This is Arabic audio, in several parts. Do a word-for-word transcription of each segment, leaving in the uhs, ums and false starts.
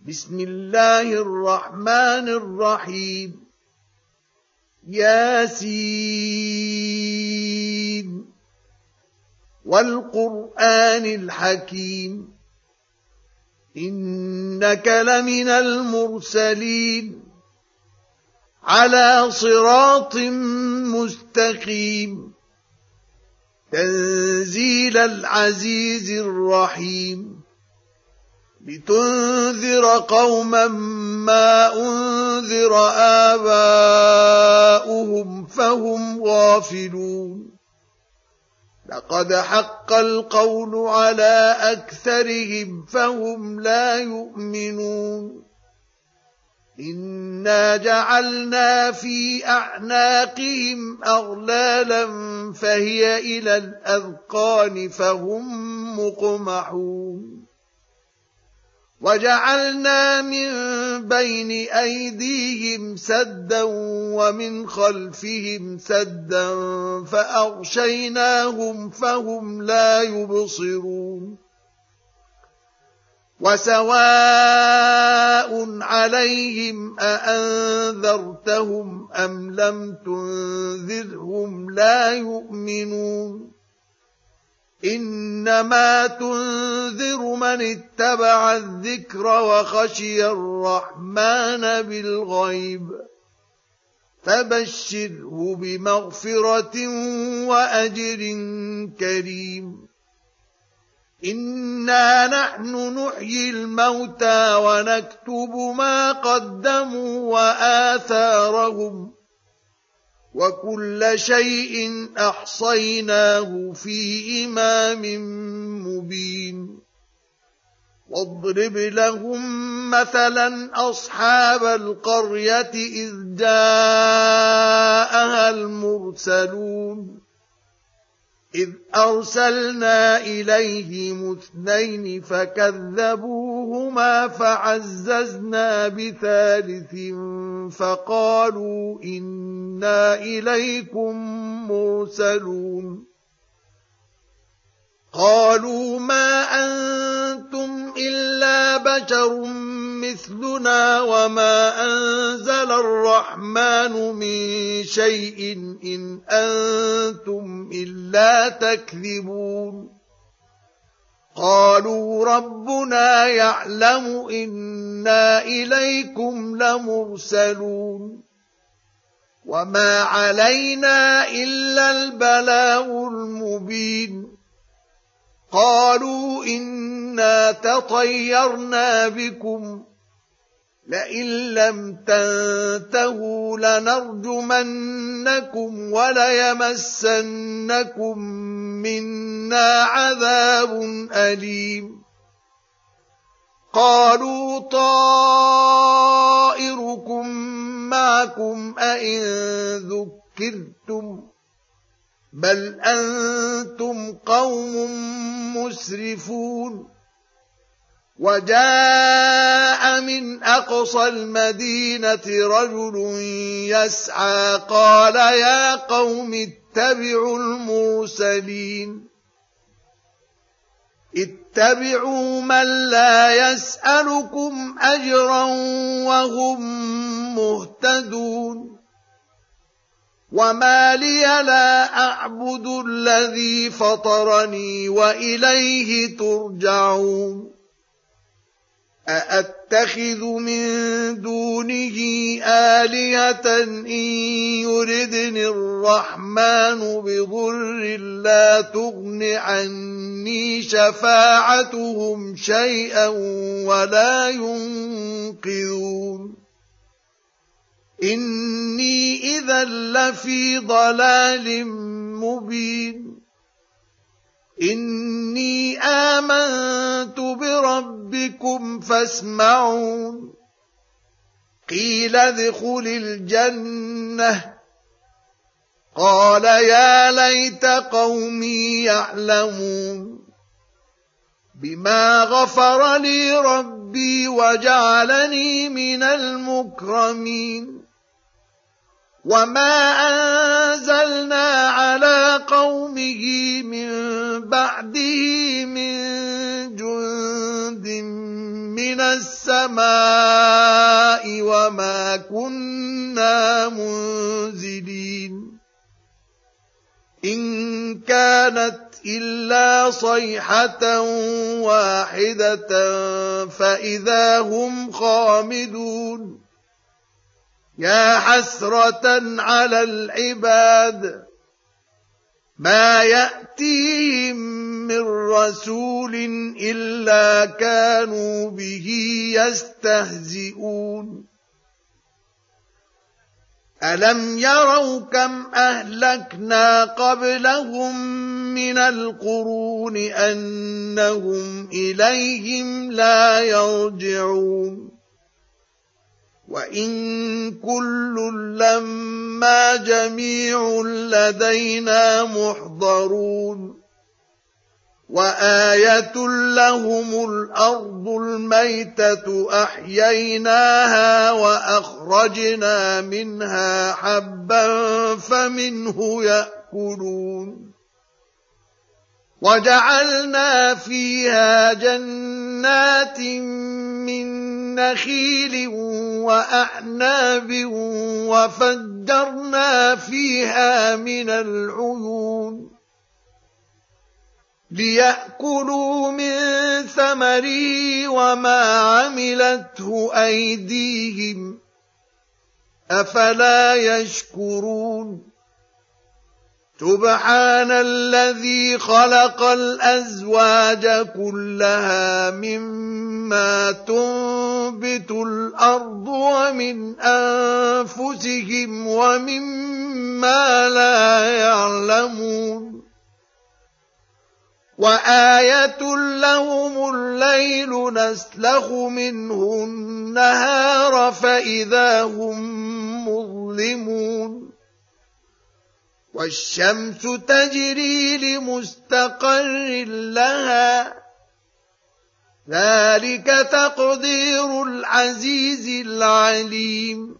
بسم الله الرحمن الرحيم ياسين والقرآن الحكيم إنك لمن المرسلين على صراط مستقيم تنزيل العزيز الرحيم لتنذر قوما ما أنذر آباؤهم فهم غافلون لقد حق القول على أكثرهم فهم لا يؤمنون إنا جعلنا في أعناقهم أغلالا فهي إلى الأذقان فهم مقمحون وجعلنا من بين أيديهم سدا ومن خلفهم سدا فأغشيناهم فهم لا يبصرون وسواء عليهم أأنذرتهم أم لم تنذرهم لا يؤمنون إنما تنذر من اتبع الذكر وخشي الرحمن بالغيب فبشره بمغفرة وأجر كريم إنا نحن نحيي الموتى ونكتب ما قدموا وآثارهم وكل شيء أحصيناه في إمام مبين واضرب لهم مثلا أصحاب القرية إذ جاءها المرسلون إذ أرسلنا إليهم اثنين فكذبوهما فعززنا بثالث فقالوا إنا إليكم مرسلون قالوا ما أنتم إلا بشر مثلنا وما أنزل الرحمن من شيء إن أنتم إلا تكذبون قالوا ربنا يعلم إنا إليكم لمرسلون وما علينا إلا البلاغ المبين قالوا إنا تطيرنا بكم لئن لم تنتهوا لنرجمنكم وليمسنكم منا عذاب أليم قالوا طائركم معكم أئن ذكرتم بل أنتم قوم مسرفون وجاء من أقصى المدينة رجل يسعى قال يا قوم اتبعوا المرسلين اتبعوا من لا يسألكم أجرا وهم مهتدون وما لي لا أعبد الذي فطرني وإليه ترجعون أأتخذ من دونه آلهة إن يردني الرحمن بضر لا تغن عني شفاعتهم شيئا ولا ينقذون إني إذا لفي ضلال مبين إني آمنت بربكم فاسمعون قيل ادخل الجنة قال يا ليت قومي يعلمون بما غفر لي ربي وجعلني من المكرمين وما أنزلنا على قومه من بعده من جند من السماء وما كنا منزلين إن كانت إلا صيحة واحدة فإذا هم خامدون يا حسرة على العباد ما يأتيهم من رسول إلا كانوا به يستهزئون ألم يروا كم أهلكنا قبلهم من القرون أنهم إليهم لا يرجعون وإن كل لما جميع لدينا محضرون وآية لهم الأرض الميتة أحييناها وأخرجنا منها حبا فمنه يأكلون وجعلنا فيها جنات من نخيل وأعناب وفجرنا فيها من العيون ليأكلوا من ثمره وما عملته أيديهم أفلا يشكرون سبحان الذي خلق الأزواج كلها مما تنبت الأرض ومن أنفسهم ومما لا يعلمون وآية لهم الليل نسلخ منه النهار فإذا هم مظلمون والشمس تجري لمستقر لها ذلك تقدير العزيز العليم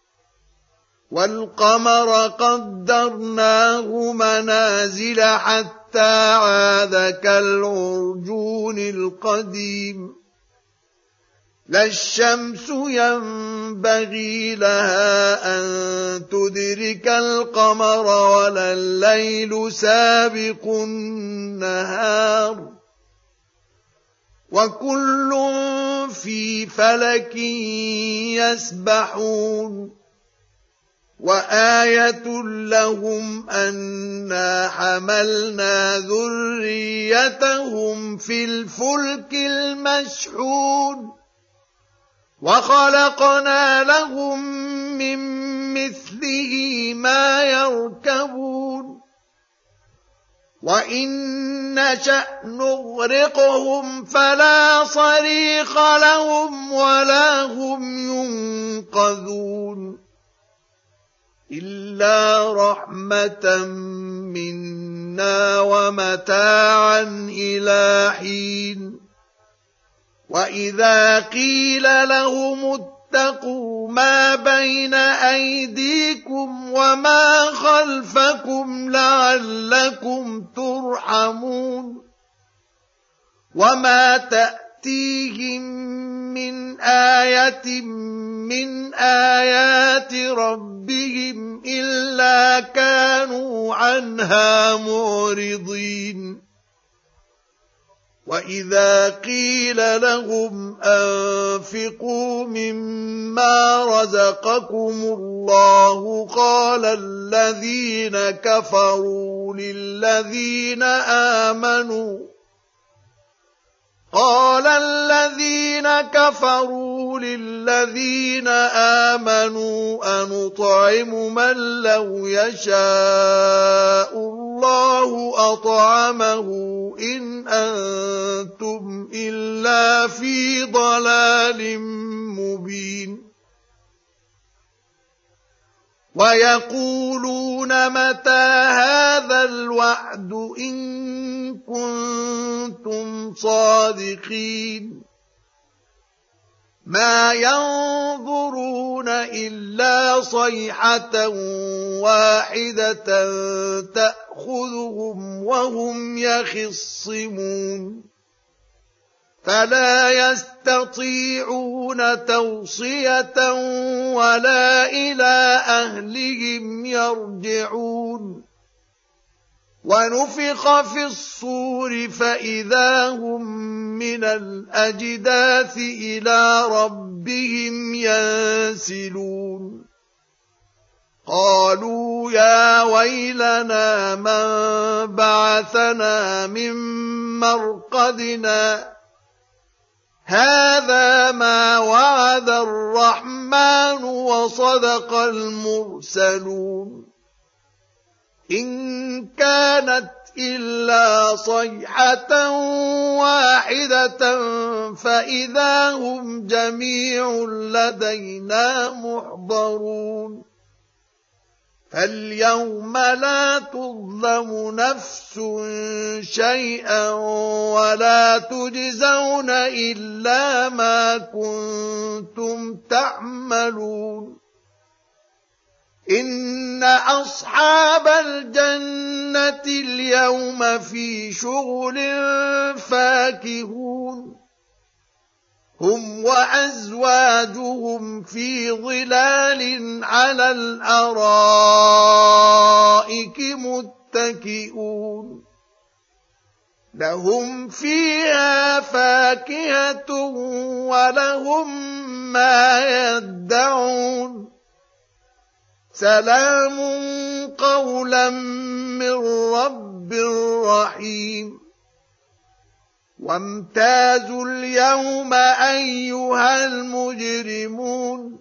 والقمر قدرناه منازل حتى عاد كالعرجون القديم لا الشمس ينبغي لها أن تدرك القمر ولا الليل سابق النهار وكل في فلك يسبحون وآية لهم أنا حملنا ذريتهم في الفلك المشحون وخلقنا لهم من مثله ما يركبون وإن نشأ نغرقهم فلا صريخ لهم ولا هم ينقذون إلا رحمة منا ومتاعا إلى حين وإذا قيل لهم اتقوا ما بين أيديكم وما خلفكم لعلكم ترحمون وما تأتيهم من آية من آيات ربهم إلا كانوا عنها معرضين وإذا قيل لهم أنفقوا مما رزقكم الله قال الذين كفروا للذين آمنوا قال الذين كفروا للذين آمنوا أنطعم من لو يشاء الله أطعمه إن أنتم إلا في ضلال مبين ويقولون متى هذا الوعد إن كنتم صادقين ما ينظرون إلا صيحة واحدة تأخذهم وهم يخصمون فلا يستطيعون توصية ولا إلى أهلهم يرجعون ونفخ في الصور فإذا هم من الأجداث إلى ربهم ينسلون قالوا يا ويلنا من بعثنا من مرقدنا هذا ما وعد الرحمن وصدق المرسلون إن كانت إلا صيحة واحدة فإذا هم جميع لدينا محضرون فاليوم لا تظلم نفس شيئا ولا تجزون إلا ما كنتم تعملون إن أصحاب الجنة اليوم في شغل فاكهون هم وأزواجهم في ظلال على الأرائك متكئون لهم فيها فاكهة ولهم ما يدعون سلام قولا من رب رحيم وامتازوا اليوم أيها المجرمون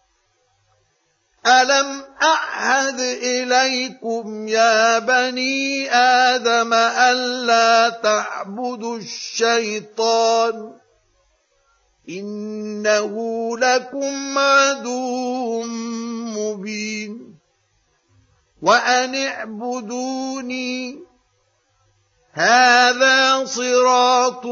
ألم أعهد إليكم يا بني آدم ألا تعبدوا الشيطان إنه لكم عدو مبين وأن اعبدوني هذا صراط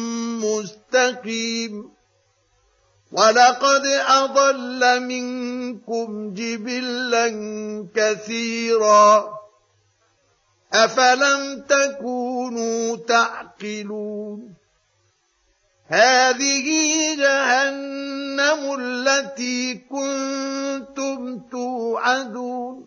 مستقيم ولقد أضل منكم جبلا كثيرا أفلم تكونوا تعقلون هذه جهنم التي كنتم توعدون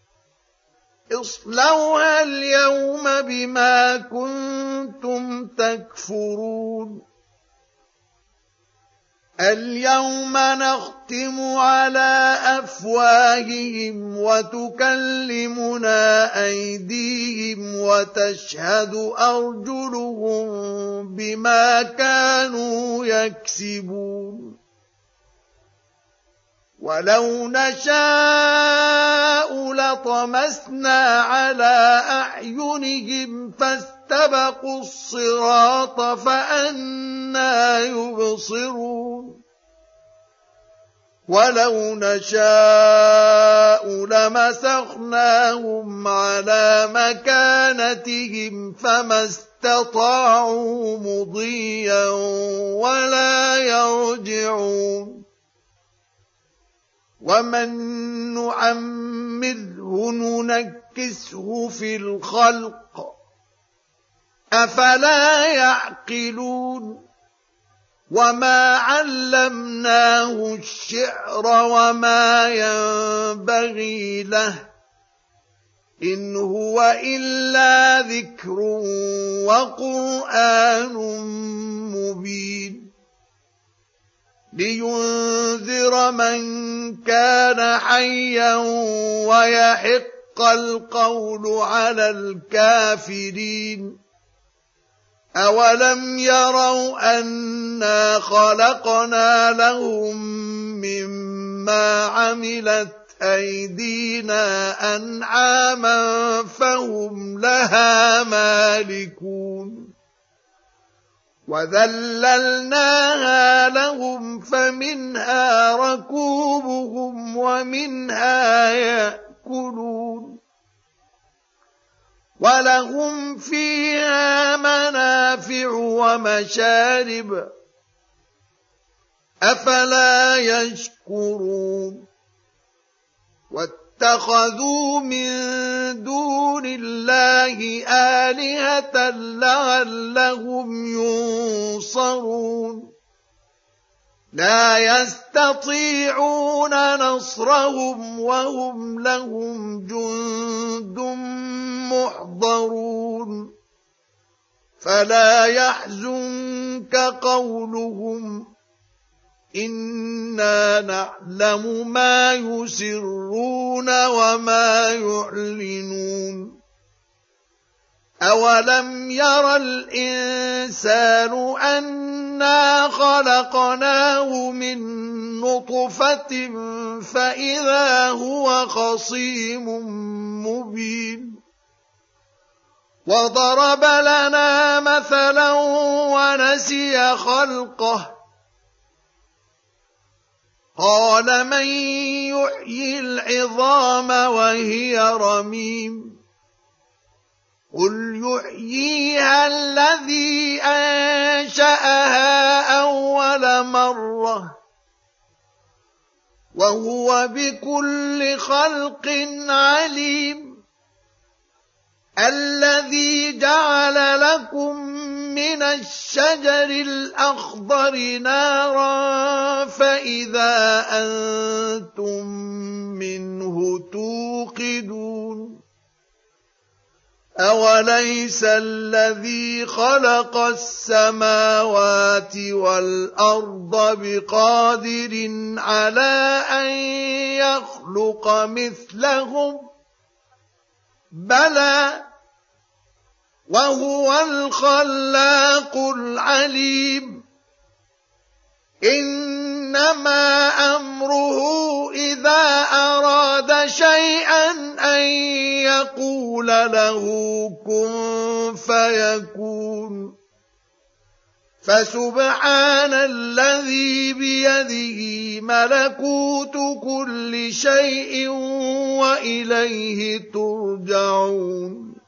اصلوها اليوم بما كنتم تكفرون اليوم نختم على أفواههم وتكلمنا أيديهم وتشهد أرجلهم بما كانوا يكسبون ولو نشاء لطمسنا على أعينهم فاستبقوا الصراط فأنى يبصرون ولو نشاء لمسخناهم على مكانتهم فما استطاعوا مضيا ولا يرجعون ومن نعمره ننكسه في الخلق أفلا يعقلون وما علمناه الشعر وما ينبغي له إن هو إلا ذكر وقرآن مبين لينذر من كان حيا ويحق القول على الكافرين أولم يروا أنا خلقنا لهم مما عملت أيدينا أنعاما فهم لها مالكون وذللناها لهم فمنها ركوبهم ومنها يأكلون ولهم فيها منافع ومشارب أفلا يشكرون اتخذوا من دون الله آلهة لعلهم ينصرون لا يستطيعون نصرهم وهم لهم جند محضرون فلا يحزنك قولهم إنا نعلم ما يسرون وما يعلنون أولم ير الإنسان أنا خلقناه من نطفة فإذا هو خصيم مبين وضرب لنا مثلا ونسي خلقه قال من يحيي العظام وهي رميم قل يحييها الذي أنشأها أول مرة وهو بكل خلق عليم الذي جعل لكم من الشجر الأخضر نارا فإذا أنتم منه توقدون أوليس الذي خلق السماوات والأرض بقادر على أن يخلق مثلهم بلى وهو الخلاق العليم إنما أمره إذا أراد شيئا أن يقول له كن فيكون فسبحان الذي بيده ملكوت كل شيء وإليه ترجعون